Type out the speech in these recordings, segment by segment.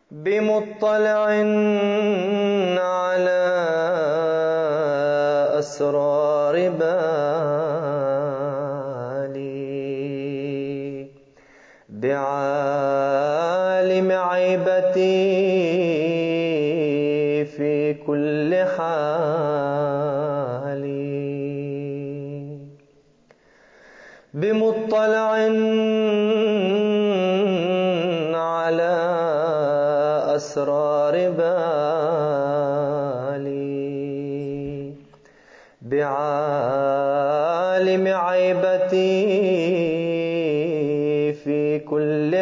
بمطلع على أسرار بالي، بعالم عيبتي في كل حال، بمطلع على أسرار بالي، بعالم عيبتي في كل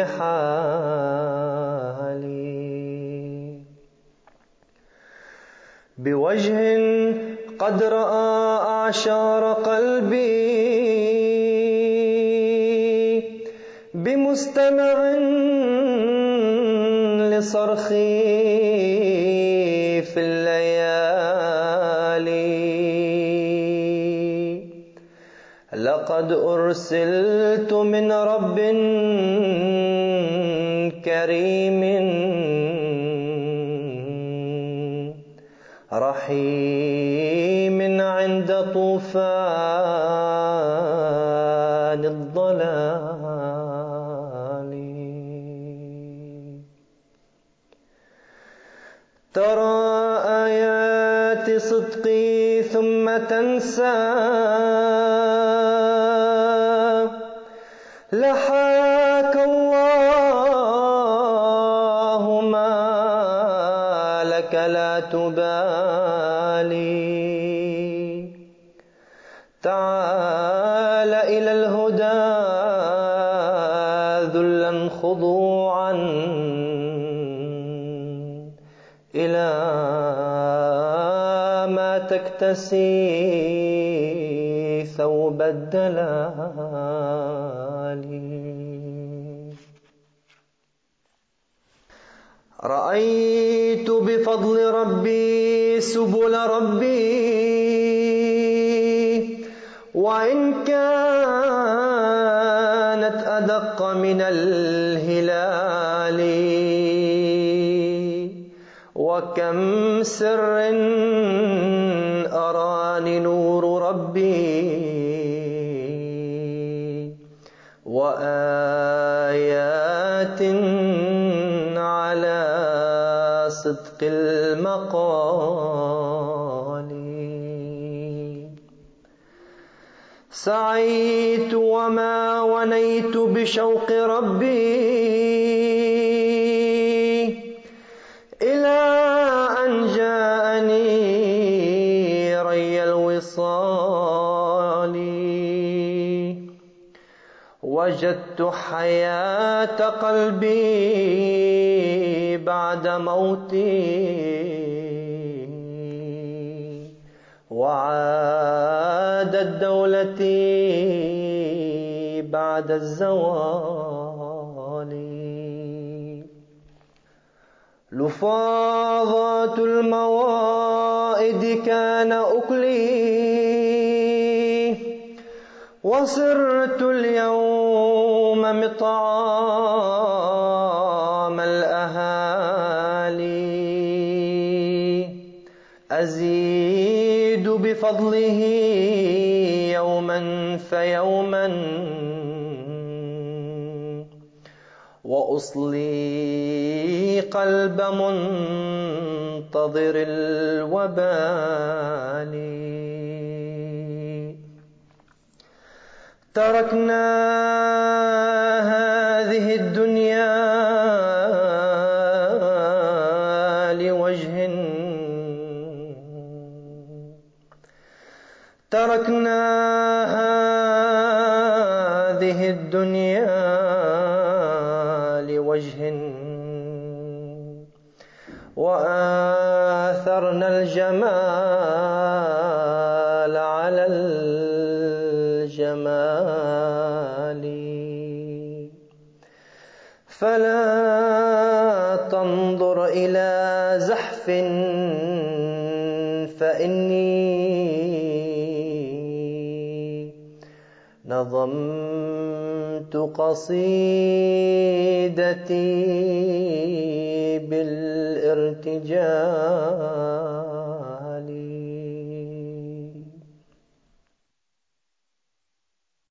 حال، بوجه قد رأى أعشار قلبي، بمستمع لصرخي في الليالي، لقد أرسلت من رب كريم رحيم عند طوفان الضلال. ترى آيات صدقي ثم تنسى، لحاك الله ما لك لا تبالي، تعال إلى الهدى ذلا خضوعا، إلى ما تكتسي ثوب الدلال. رأيت بفضل ربي سبل ربي، وإن كانت أدق من الهلال، وكم سر أراني نور ربي، وآيات على صدق المقال. سعيت وما ونيت بشوق ربي، إلى أن جاءني ري الوصال، وجدت حياة قلبي بعد موتي، وعادت دولتي بعد الزوال. لفاظات الموائد كان أكلي، وصرت اليوم مطعام الأهالي، أزيد بفضله يوما فيوما، وأصلي قلب منتظر الوبال. تركنا هذه الدنيا لوجه، تركنا هذه الدنيا لوجه، وآثرنا الجمال على الجمال، فلا تنظر إلى زحف فإني نظمت قصيدتي التجاري